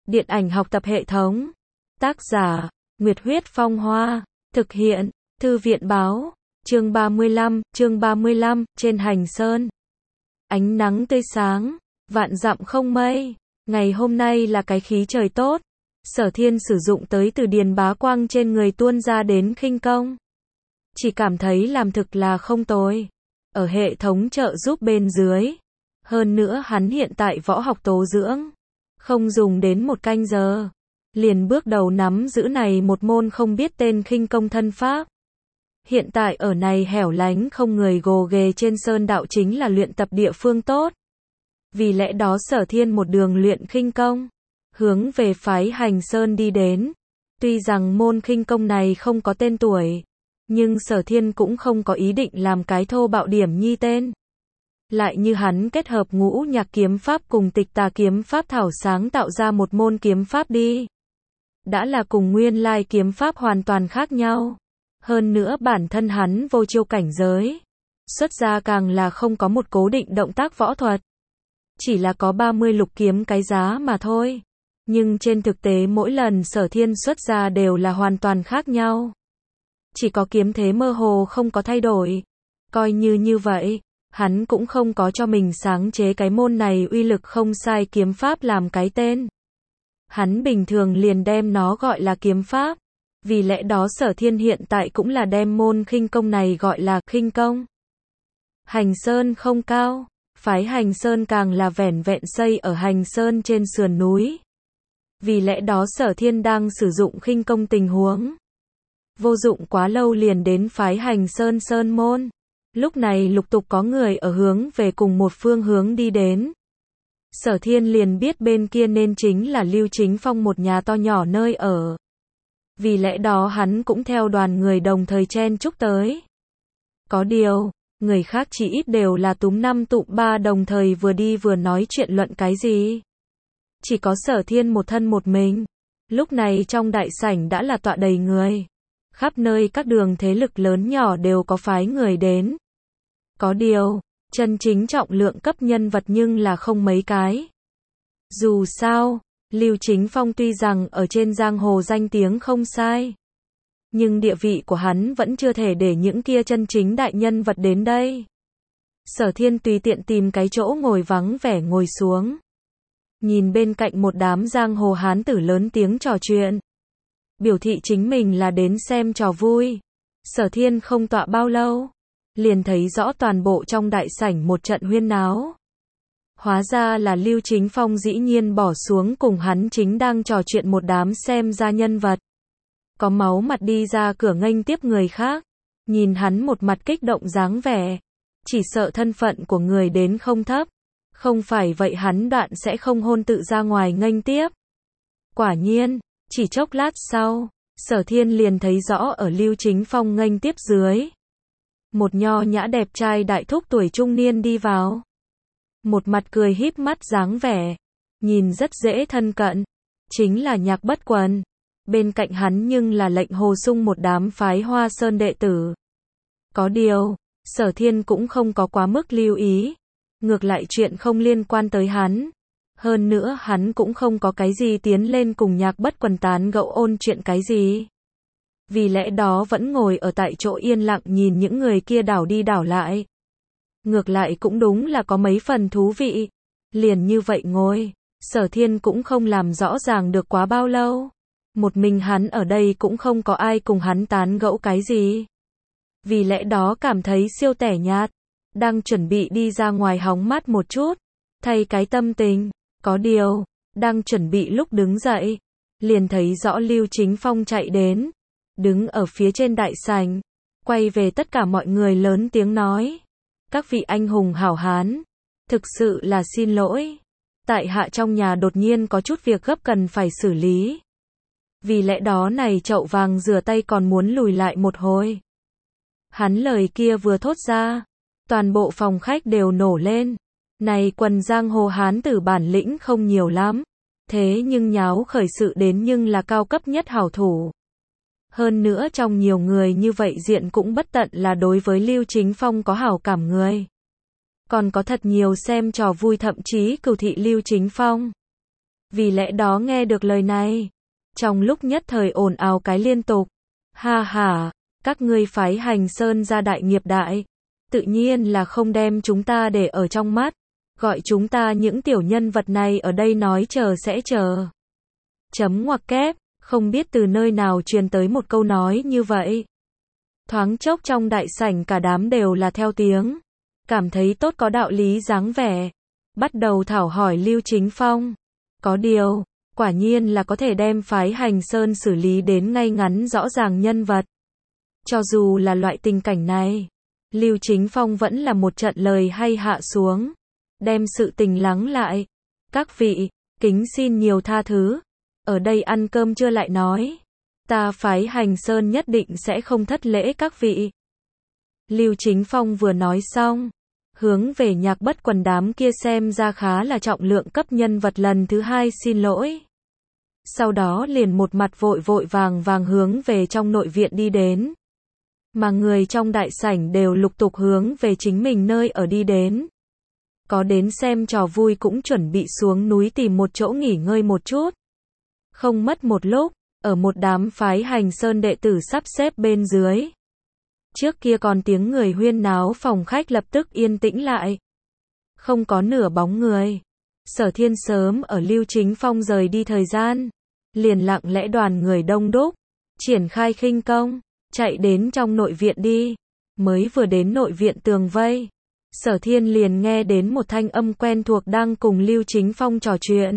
Điện ảnh học tập hệ thống. Tác giả, Nguyệt Huyết Phong Hoa. Thực hiện, Thư viện báo. Chương 35, trên hành sơn. Ánh nắng tươi sáng, vạn dặm không mây. Ngày hôm nay là cái khí trời tốt. Sở Thiên sử dụng tới từ điền bá quang trên người tuôn ra đến khinh công. Chỉ cảm thấy làm thực là không tồi. Ở hệ thống trợ giúp bên dưới. Hơn nữa hắn hiện tại võ học tố dưỡng. Không dùng đến 1 canh giờ. Liền bước đầu nắm giữ này một môn không biết tên khinh công thân pháp. Hiện tại ở này hẻo lánh không người gồ ghề trên sơn đạo chính là luyện tập địa phương tốt. Vì lẽ đó Sở Thiên một đường luyện khinh công, hướng về phái Hành Sơn đi đến. Tuy rằng môn khinh công này không có tên tuổi, nhưng Sở Thiên cũng không có ý định làm cái thô bạo điểm nhi tên. Lại như hắn kết hợp ngũ nhạc kiếm pháp cùng tịch tà kiếm pháp thảo sáng tạo ra một môn kiếm pháp đi. Đã là cùng nguyên lai kiếm pháp hoàn toàn khác nhau. Hơn nữa bản thân hắn vô chiêu cảnh giới. Xuất ra càng là không có một cố định động tác võ thuật. Chỉ là có 30 lục kiếm cái giá mà thôi. Nhưng trên thực tế mỗi lần Sở Thiên xuất ra đều là hoàn toàn khác nhau. Chỉ có kiếm thế mơ hồ không có thay đổi. Coi như vậy, hắn cũng không có cho mình sáng chế cái môn này uy lực không sai kiếm pháp làm cái tên. Hắn bình thường liền đem nó gọi là kiếm pháp. Vì lẽ đó Sở Thiên hiện tại cũng là đem môn khinh công này gọi là khinh công. Hành Sơn không cao, phái Hành Sơn càng là vẻn vẹn xây ở Hành Sơn trên sườn núi. Vì lẽ đó Sở Thiên đang sử dụng khinh công tình huống. Vô dụng quá lâu liền đến phái Hành Sơn Sơn môn. Lúc này lục tục có người ở hướng về cùng một phương hướng đi đến. Sở Thiên liền biết bên kia nên chính là Lưu Chính Phong một nhà to nhỏ nơi ở. Vì lẽ đó hắn cũng theo đoàn người đồng thời chen chúc tới. Có điều, người khác chỉ ít đều là túm 5 tụm 3 đồng thời vừa đi vừa nói chuyện luận cái gì. Chỉ có Sở Thiên một thân một mình. Lúc này trong đại sảnh đã là tọa đầy người. Khắp nơi các đường thế lực lớn nhỏ đều có phái người đến. Có điều, chân chính trọng lượng cấp nhân vật nhưng là không mấy cái. Dù sao, Lưu Chính Phong tuy rằng ở trên giang hồ danh tiếng không sai, nhưng địa vị của hắn vẫn chưa thể để những kia chân chính đại nhân vật đến đây. Sở Thiên tùy tiện tìm cái chỗ ngồi vắng vẻ ngồi xuống. Nhìn bên cạnh một đám giang hồ hán tử lớn tiếng trò chuyện. Biểu thị chính mình là đến xem trò vui. Sở Thiên không tọa bao lâu. Liền thấy rõ toàn bộ trong đại sảnh một trận huyên náo. Hóa ra là Lưu Chính Phong dĩ nhiên bỏ xuống cùng hắn chính đang trò chuyện một đám xem ra nhân vật. Có máu mặt đi ra cửa nghênh tiếp người khác. Nhìn hắn một mặt kích động dáng vẻ. Chỉ sợ thân phận của người đến không thấp. Không phải vậy hắn đoạn sẽ không hôn tự ra ngoài nghênh tiếp. Quả nhiên, chỉ chốc lát sau, Sở Thiên liền thấy rõ ở Lưu Chính Phong nghênh tiếp dưới. Một nho nhã đẹp trai đại thúc tuổi trung niên đi vào. Một mặt cười híp mắt dáng vẻ. Nhìn rất dễ thân cận. Chính là Nhạc Bất Quần. Bên cạnh hắn nhưng là Lệnh Hồ Sung một đám phái Hoa Sơn đệ tử. Có điều, Sở Thiên cũng không có quá mức lưu ý. Ngược lại chuyện không liên quan tới hắn. Hơn nữa hắn cũng không có cái gì tiến lên cùng Nhạc Bất Quần tán gẫu ôn chuyện cái gì. Vì lẽ đó vẫn ngồi ở tại chỗ yên lặng nhìn những người kia đảo đi đảo lại. Ngược lại cũng đúng là có mấy phần thú vị. Liền như vậy ngồi, Sở Thiên cũng không làm rõ ràng được quá bao lâu. Một mình hắn ở đây cũng không có ai cùng hắn tán gẫu cái gì. Vì lẽ đó cảm thấy siêu tẻ nhạt. Đang chuẩn bị đi ra ngoài hóng mát một chút. Thay cái tâm tình. Có điều, đang chuẩn bị lúc đứng dậy. Liền thấy rõ Lưu Chính Phong chạy đến. Đứng ở phía trên đại sảnh. Quay về tất cả mọi người lớn tiếng nói. Các vị anh hùng hảo hán. Thực sự là xin lỗi. Tại hạ trong nhà đột nhiên có chút việc gấp cần phải xử lý. Vì lẽ đó này chậu vàng rửa tay còn muốn lùi lại một hồi. Hắn lời kia vừa thốt ra. Toàn bộ phòng khách đều nổ lên. Này quần giang hồ hán tử bản lĩnh không nhiều lắm. Thế nhưng nháo khởi sự đến nhưng là cao cấp nhất hảo thủ. Hơn nữa trong nhiều người như vậy diện cũng bất tận là đối với Lưu Chính Phong có hảo cảm người. Còn có thật nhiều xem trò vui thậm chí cừu thị Lưu Chính Phong. Vì lẽ đó nghe được lời này, trong lúc nhất thời ồn ào cái liên tục. Ha ha, các ngươi phái Hành Sơn ra đại nghiệp đại, tự nhiên là không đem chúng ta để ở trong mắt, gọi chúng ta những tiểu nhân vật này ở đây nói chờ sẽ chờ. Chấm ngoặc kép, không biết từ nơi nào truyền tới một câu nói như vậy. Thoáng chốc trong đại sảnh cả đám đều là theo tiếng, cảm thấy tốt có đạo lý dáng vẻ, bắt đầu thảo hỏi Lưu Chính Phong. Có điều, quả nhiên là có thể đem phái Hành Sơn xử lý đến ngay ngắn rõ ràng nhân vật. Cho dù là loại tình cảnh này, Lưu Chính Phong vẫn là một trận lời hay hạ xuống, đem sự tình lắng lại. Các vị, kính xin nhiều tha thứ, ở đây ăn cơm trưa lại nói, ta phái Hành Sơn nhất định sẽ không thất lễ các vị. Lưu Chính Phong vừa nói xong, hướng về Nhạc Bất Quần đám kia xem ra khá là trọng lượng cấp nhân vật lần thứ hai xin lỗi. Sau đó liền một mặt vội vội vàng hướng về trong nội viện đi đến. Mà người trong đại sảnh đều lục tục hướng về chính mình nơi ở đi đến. Có đến xem trò vui cũng chuẩn bị xuống núi tìm một chỗ nghỉ ngơi một chút. Không mất một lúc, ở một đám phái Hành Sơn đệ tử sắp xếp bên dưới. Trước kia còn tiếng người huyên náo, phòng khách lập tức yên tĩnh lại. Không có nửa bóng người. Sở Thiên sớm ở Lưu Chính Phong rời đi thời gian, liền lặng lẽ đoàn người đông đúc, triển khai khinh công, chạy đến trong nội viện đi. Mới vừa đến nội viện tường vây, Sở Thiên liền nghe đến một thanh âm quen thuộc đang cùng Lưu Chính Phong trò chuyện.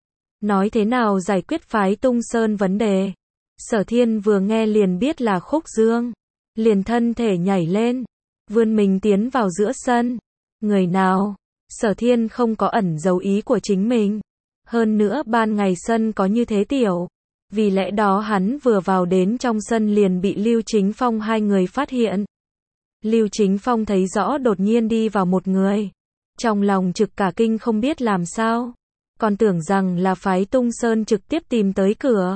Nói thế nào giải quyết phái Tung Sơn vấn đề. Sở Thiên vừa nghe liền biết là Khúc Dương, liền thân thể nhảy lên, vươn mình tiến vào giữa sân. Người nào? Sở Thiên không có ẩn giấu ý của chính mình. Hơn nữa ban ngày sân có như thế tiểu, vì lẽ đó hắn vừa vào đến trong sân liền bị Lưu Chính Phong hai người phát hiện. Lưu Chính Phong thấy rõ đột nhiên đi vào một người, trong lòng trực cả kinh không biết làm sao, còn tưởng rằng là phái Tung Sơn trực tiếp tìm tới cửa.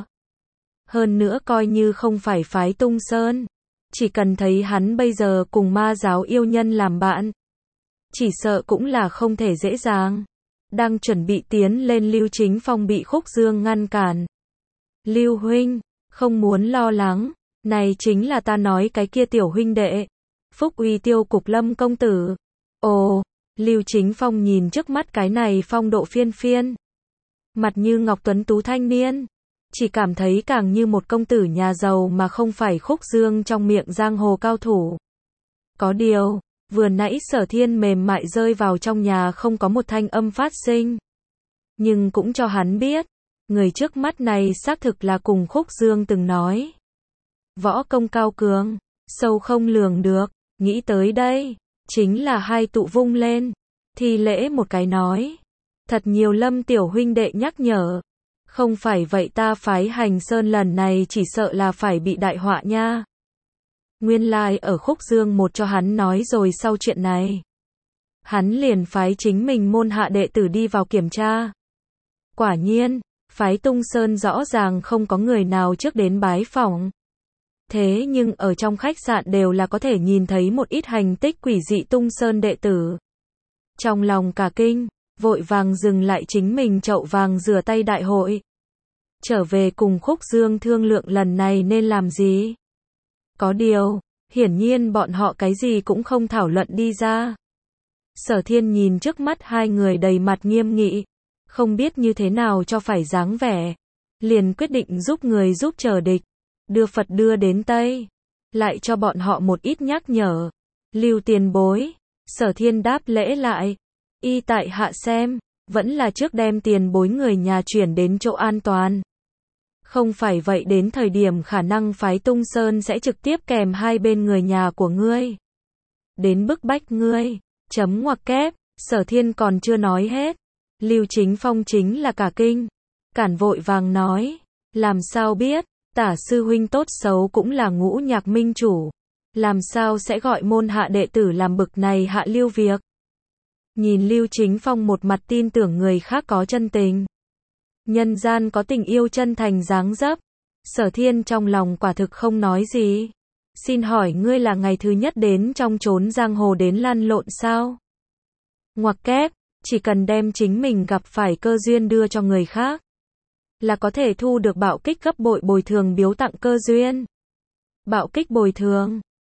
Hơn nữa coi như không phải phái Tung Sơn, chỉ cần thấy hắn bây giờ cùng ma giáo yêu nhân làm bạn, chỉ sợ cũng là không thể dễ dàng. Đang chuẩn bị tiến lên, Lưu Chính Phong bị Khúc Dương ngăn cản. Lưu huynh, không muốn lo lắng, này chính là ta nói cái kia tiểu huynh đệ, Phúc Uy Tiêu Cục Lâm công tử. Ồ, Lưu Chính Phong nhìn trước mắt cái này phong độ phiên phiên, mặt như ngọc tuấn tú thanh niên, chỉ cảm thấy càng như một công tử nhà giàu mà không phải Khúc Dương trong miệng giang hồ cao thủ. Có điều, vừa nãy Sở Thiên mềm mại rơi vào trong nhà không có một thanh âm phát sinh, nhưng cũng cho hắn biết, người trước mắt này xác thực là cùng Khúc Dương từng nói. Võ công cao cường, sâu không lường được, nghĩ tới đây, chính là hai tụ vung lên, thi lễ một cái nói. Thật nhiều Lâm tiểu huynh đệ nhắc nhở, không phải vậy ta phái Hành Sơn lần này chỉ sợ là phải bị đại họa nha. Nguyên lai ở Khúc Dương một cho hắn nói rồi sau chuyện này, hắn liền phái chính mình môn hạ đệ tử đi vào kiểm tra. Quả nhiên, phái Tung Sơn rõ ràng không có người nào trước đến bái phỏng. Thế nhưng ở trong khách sạn đều là có thể nhìn thấy một ít hành tích quỷ dị Tung Sơn đệ tử. Trong lòng cả kinh, vội vàng dừng lại chính mình chậu vàng rửa tay đại hội. Trở về cùng Khúc Dương thương lượng lần này nên làm gì. Có điều, hiển nhiên bọn họ cái gì cũng không thảo luận đi ra. Sở Thiên nhìn trước mắt hai người đầy mặt nghiêm nghị, không biết như thế nào cho phải dáng vẻ, liền quyết định giúp người giúp chờ địch, đưa Phật đưa đến Tây, lại cho bọn họ một ít nhắc nhở. Lưu tiền bối, Sở Thiên đáp lễ lại, y tại hạ xem, vẫn là trước đem tiền bối người nhà chuyển đến chỗ an toàn. Không phải vậy đến thời điểm khả năng phái Tung Sơn sẽ trực tiếp kèm hai bên người nhà của ngươi đến bức bách ngươi. Chấm ngoặc kép, Sở Thiên còn chưa nói hết, Lưu Chính Phong chính là cả kinh, cản vội vàng nói, làm sao biết, Tả sư huynh tốt xấu cũng là Ngũ Nhạc minh chủ, làm sao sẽ gọi môn hạ đệ tử làm bực này hạ lưu việc. Nhìn Lưu Chính Phong một mặt tin tưởng người khác có chân tình, nhân gian có tình yêu chân thành dáng dấp, Sở Thiên trong lòng quả thực không nói gì. Xin hỏi ngươi là ngày thứ nhất đến trong chốn giang hồ đến lăn lộn sao? Ngoặc kép, chỉ cần đem chính mình gặp phải cơ duyên đưa cho người khác, là có thể thu được bạo kích gấp bội bồi thường biếu tặng cơ duyên. Bạo kích bồi thường